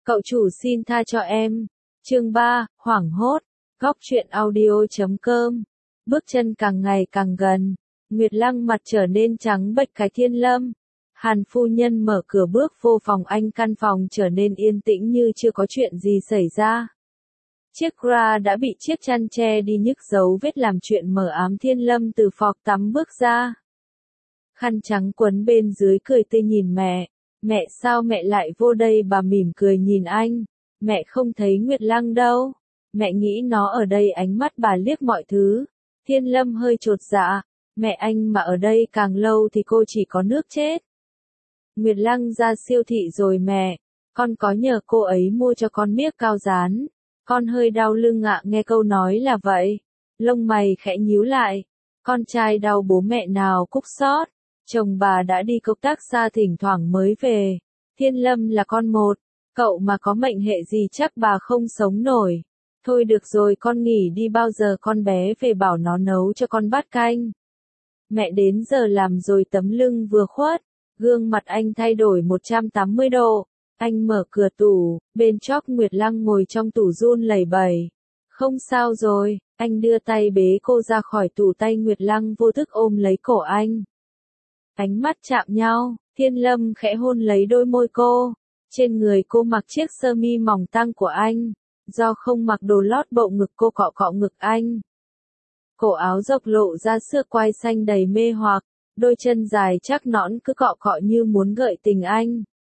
Cậu chủ xin tha cho em. Chương 3, hoảng hốt. Góc truyện audio.com. Bước chân càng ngày càng gần. Nguyệt Lăng mặt trở nên trắng bệch cái Thiên Lâm. Hàn phu nhân mở cửa bước vô phòng anh, căn phòng trở nên yên tĩnh như chưa có chuyện gì xảy ra. Chiếc bra đã bị chiếc chăn che đi nhức dấu vết làm chuyện mờ ám. Thiên Lâm từ phọc tắm bước ra. Khăn trắng quấn bên dưới, cười tươi nhìn mẹ. Mẹ, sao mẹ lại vô đây? Bà mỉm cười nhìn anh. Mẹ không thấy Nguyệt Lăng đâu. Mẹ nghĩ nó ở đây. Ánh mắt bà liếc mọi thứ. Thiên Lâm hơi chột dạ. Mẹ, anh mà ở đây càng lâu thì cô chỉ có nước chết. Nguyệt Lăng ra siêu thị rồi mẹ. Con có nhờ cô ấy mua cho con miếc cao rán. Con hơi đau lưng ạ. Nghe câu nói là vậy. Lông mày khẽ nhíu lại. Con trai đau bố mẹ nào cúc xót. Chồng bà đã đi công tác xa, thỉnh thoảng mới về. Thiên Lâm là con một. Cậu mà có mệnh hệ gì chắc bà không sống nổi. Thôi được rồi, con nghỉ đi, bao giờ con bé về bảo nó nấu cho con bát canh. Mẹ, đến giờ làm rồi. Tấm lưng vừa khuất. Gương mặt anh thay đổi 180 độ. Anh mở cửa tủ, bên chóp Nguyệt Lăng ngồi trong tủ run lẩy bẩy. Không sao rồi, anh đưa tay bế cô ra khỏi tủ, tay Nguyệt Lăng vô thức ôm lấy cổ anh. Ánh mắt chạm nhau, Thiên Lâm khẽ hôn lấy đôi môi cô. Trên người cô mặc chiếc sơ mi mỏng tang của anh. Do không mặc đồ lót, bộ ngực cô cọ cọ ngực anh. Cổ áo dọc lộ ra xương quai xanh đầy mê hoặc. Đôi chân dài chắc nõn cứ cọ cọ như muốn gợi tình anh.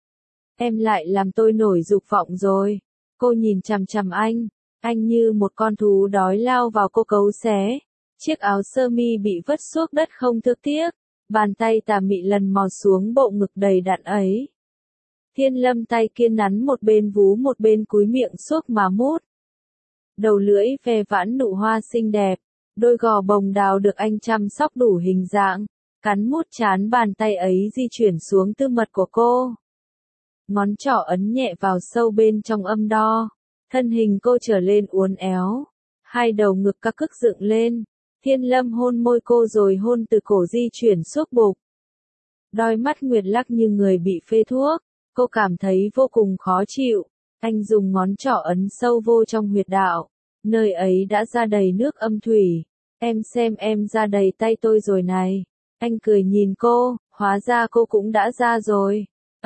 Em lại làm tôi nổi dục vọng rồi. Cô nhìn chằm chằm anh. Anh như một con thú đói lao vào cô cấu xé. Chiếc áo sơ mi bị vứt xuống đất không thương tiếc. Bàn tay tà mị lần mò xuống bộ ngực đầy đặn ấy. Thiên Lâm tay kia nắn một bên vú một bên cúi miệng xuốc mà mút. Đầu lưỡi ve vãn nụ hoa xinh đẹp. Đôi gò bồng đào được anh chăm sóc đủ hình dạng. Cắn mút chán bàn tay ấy di chuyển xuống tư mật của cô. Ngón trỏ ấn nhẹ vào sâu bên trong âm đo. Thân hình cô trở lên uốn éo. Hai đầu ngực các cức dựng lên. Thiên Lâm hôn môi cô rồi hôn từ cổ di chuyển suốt bụng. Đôi mắt Nguyệt Lắc như người bị phê thuốc. Cô cảm thấy vô cùng khó chịu. Anh dùng ngón trỏ ấn sâu vô trong huyệt đạo. Nơi ấy đã ra đầy nước âm thủy. Em xem, em ra đầy tay tôi rồi này. Anh cười nhìn cô, hóa ra cô cũng đã ra rồi.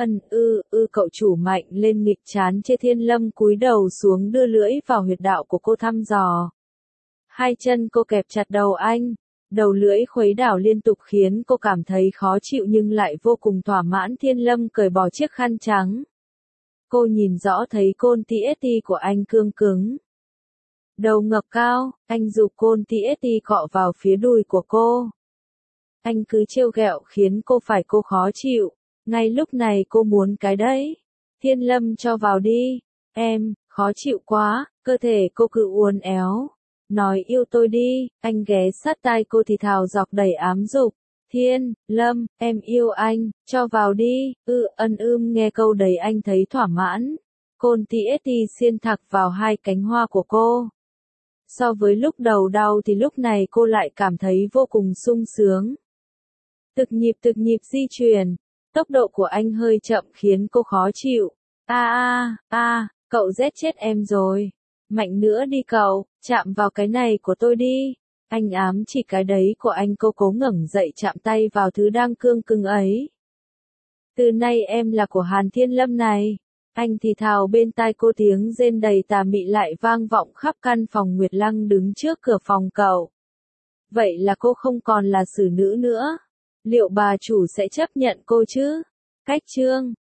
Cậu chủ mạnh lên nghịch chán chê. Thiên Lâm cúi đầu xuống đưa lưỡi vào huyệt đạo của cô thăm dò. Hai chân cô kẹp chặt đầu anh. Đầu lưỡi khuấy đảo liên tục khiến cô cảm thấy khó chịu nhưng lại vô cùng thỏa mãn. Thiên Lâm cởi bỏ chiếc khăn trắng. Cô nhìn rõ thấy côn TST của anh cương cứng. Đầu ngập cao, anh giục côn TST cọ vào phía đùi của cô. Anh cứ trêu ghẹo khiến cô khó chịu. Ngay lúc này cô muốn cái đấy. Thiên Lâm cho vào đi. Em, khó chịu quá. Cơ thể cô cứ uốn éo. Nói yêu tôi đi. Anh ghé sát tai cô thì thào dọc đầy ám dục. Thiên Lâm, em yêu anh, cho vào đi. Nghe câu đấy anh thấy thỏa mãn. Côn TST xiên thẳng vào hai cánh hoa của cô. So với lúc đầu đau thì lúc này cô lại cảm thấy vô cùng sung sướng. Từng nhịp di chuyển. Tốc độ của anh hơi chậm khiến cô khó chịu. Cậu giết chết em rồi. Mạnh nữa đi cậu, chạm vào cái này của tôi đi. Anh ám chỉ cái đấy của anh. Cô cố ngẩng dậy chạm tay vào thứ đang cương cứng ấy. Từ nay em là của Hàn Thiên Lâm này. Anh thì thào bên tai cô, tiếng rên đầy tà mị lại vang vọng khắp căn phòng. Nguyệt Lăng đứng trước cửa phòng cậu. Vậy là cô không còn là xử nữ nữa. Liệu bà chủ sẽ chấp nhận cô chứ? Cách chương